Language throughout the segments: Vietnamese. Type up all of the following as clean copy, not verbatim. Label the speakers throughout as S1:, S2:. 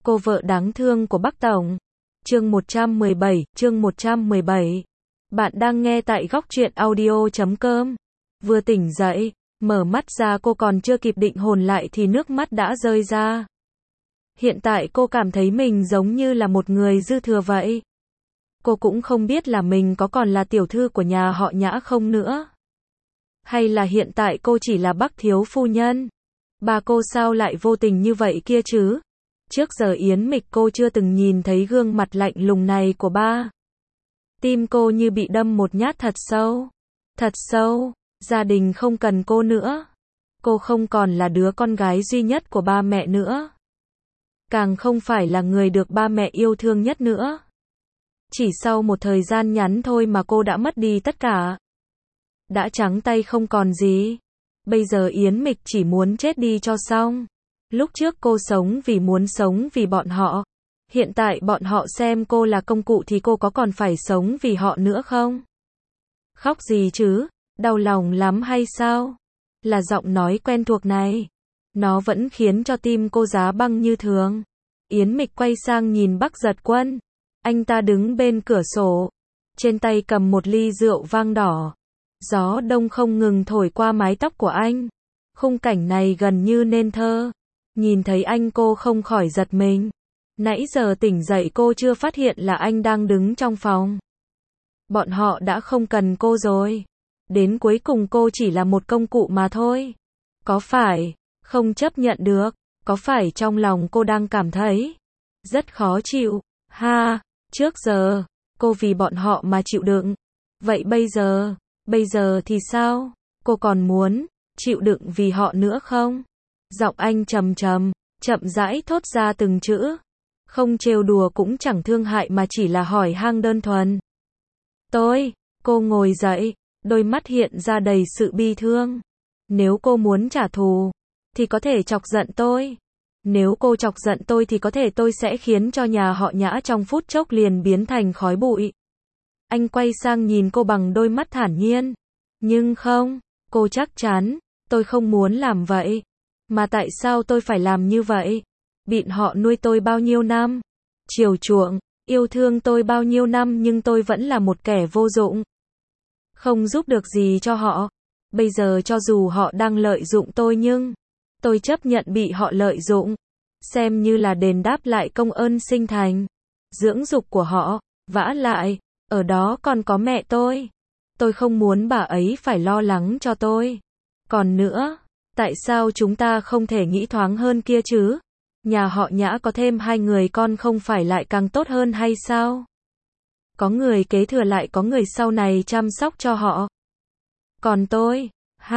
S1: Cô vợ đáng thương của Bắc Tổng. Chương 117. Bạn đang nghe tại góc truyện audio.com. Vừa tỉnh dậy, mở mắt ra cô còn chưa kịp định hồn lại thì nước mắt đã rơi ra. Hiện tại cô cảm thấy mình giống như là một người dư thừa vậy. Cô cũng không biết là mình có còn là tiểu thư của nhà họ Nhã không nữa. Hay là hiện tại cô chỉ là Bắc thiếu phu nhân. Bà cô sao lại vô tình như vậy kia chứ? Trước giờ Yến Mịch cô chưa từng nhìn thấy gương mặt lạnh lùng này của ba. Tim cô như bị đâm một nhát thật sâu. Thật sâu, gia đình không cần cô nữa. Cô không còn là đứa con gái duy nhất của ba mẹ nữa. Càng không phải là người được ba mẹ yêu thương nhất nữa. Chỉ sau một thời gian ngắn thôi mà cô đã mất đi tất cả. Đã trắng tay không còn gì. Bây giờ Yến Mịch chỉ muốn chết đi cho xong. Lúc trước cô sống vì bọn họ. Hiện tại bọn họ xem cô là công cụ thì cô có còn phải sống vì họ nữa không? Khóc gì chứ? Đau lòng lắm hay sao? Là giọng nói quen thuộc này. Nó vẫn khiến cho tim cô giá băng như thường. Yến Mịch quay sang nhìn Bắc Giật Quân. Anh ta đứng bên cửa sổ. Trên tay cầm một ly rượu vang đỏ. Gió đông không ngừng thổi qua mái tóc của anh. Khung cảnh này gần như nên thơ. Nhìn thấy anh cô không khỏi giật mình. Nãy giờ tỉnh dậy cô chưa phát hiện là anh đang đứng trong phòng. Bọn họ đã không cần cô rồi. Đến cuối cùng cô chỉ là một công cụ mà thôi. Có phải không chấp nhận được? Có phải trong lòng cô đang cảm thấy rất khó chịu? Ha, trước giờ cô vì bọn họ mà chịu đựng. Vậy bây giờ thì sao? Cô còn muốn chịu đựng vì họ nữa không? Giọng anh trầm rãi thốt ra từng chữ. Không trêu đùa cũng chẳng thương hại mà chỉ là hỏi han đơn thuần. Cô ngồi dậy, đôi mắt hiện ra đầy sự bi thương. Nếu cô muốn trả thù, thì có thể chọc giận tôi. Nếu cô chọc giận tôi thì có thể tôi sẽ khiến cho nhà họ Nhã trong phút chốc liền biến thành khói bụi. Anh quay sang nhìn cô bằng đôi mắt thản nhiên. Nhưng không, cô chắc chắn, tôi không muốn làm vậy. Mà tại sao tôi phải làm như vậy? Bọn họ nuôi tôi bao nhiêu năm, chiều chuộng, yêu thương tôi bao nhiêu năm nhưng tôi vẫn là một kẻ vô dụng. Không giúp được gì cho họ. Bây giờ cho dù họ đang lợi dụng tôi nhưng tôi chấp nhận bị họ lợi dụng. Xem như là đền đáp lại công ơn sinh thành, dưỡng dục của họ. Vả lại, ở đó còn có mẹ tôi. Tôi không muốn bà ấy phải lo lắng cho tôi. Còn nữa, tại sao chúng ta không thể nghĩ thoáng hơn kia chứ? Nhà họ Nhã có thêm 2 người con không phải lại càng tốt hơn hay sao? Có người kế thừa lại có người sau này chăm sóc cho họ. Còn tôi,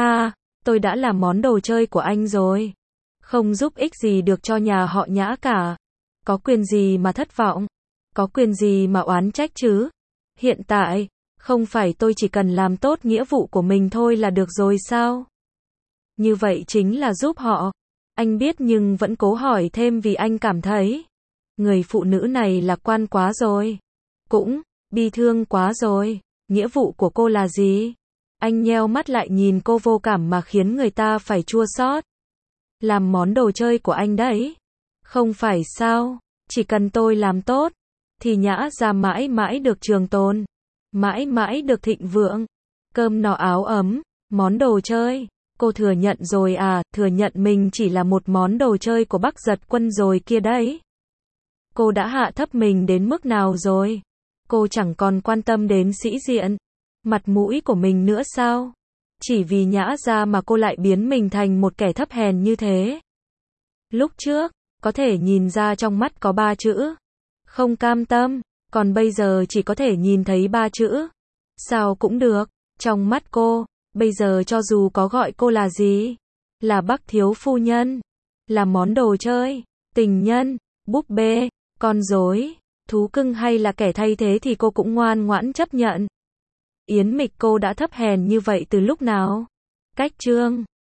S1: tôi đã là món đồ chơi của anh rồi. Không giúp ích gì được cho nhà họ Nhã cả. Có quyền gì mà thất vọng? Có quyền gì mà oán trách chứ? Hiện tại, không phải tôi chỉ cần làm tốt nghĩa vụ của mình thôi là được rồi sao? Như vậy chính là giúp họ. Anh biết nhưng vẫn cố hỏi thêm vì anh cảm thấy người phụ nữ này lạc quan quá rồi. Cũng bi thương quá rồi. Nghĩa vụ của cô là gì? Anh nheo mắt lại nhìn cô vô cảm mà khiến người ta phải chua xót. Làm món đồ chơi của anh đấy. Không phải sao? Chỉ cần tôi làm tốt thì Nhã gia mãi mãi được trường tồn, mãi mãi được thịnh vượng, cơm no áo ấm. Món đồ chơi. Cô thừa nhận rồi à? Thừa nhận mình chỉ là một món đồ chơi của Bắc Giật Quân rồi kia đấy. Cô đã hạ thấp mình đến mức nào rồi? Cô chẳng còn quan tâm đến sĩ diện, mặt mũi của mình nữa sao? Chỉ vì Nhã gia mà cô lại biến mình thành một kẻ thấp hèn như thế. Lúc trước, có thể nhìn ra trong mắt có 3 chữ. Không cam tâm. Còn bây giờ chỉ có thể nhìn thấy 3 chữ. Sao cũng được. Trong mắt cô, bây giờ cho dù có gọi cô là gì, là Bắc thiếu phu nhân, là món đồ chơi, tình nhân, búp bê, con rối, thú cưng hay là kẻ thay thế thì cô cũng ngoan ngoãn chấp nhận. Yến Mịch cô đã thấp hèn như vậy từ lúc nào? Cách chương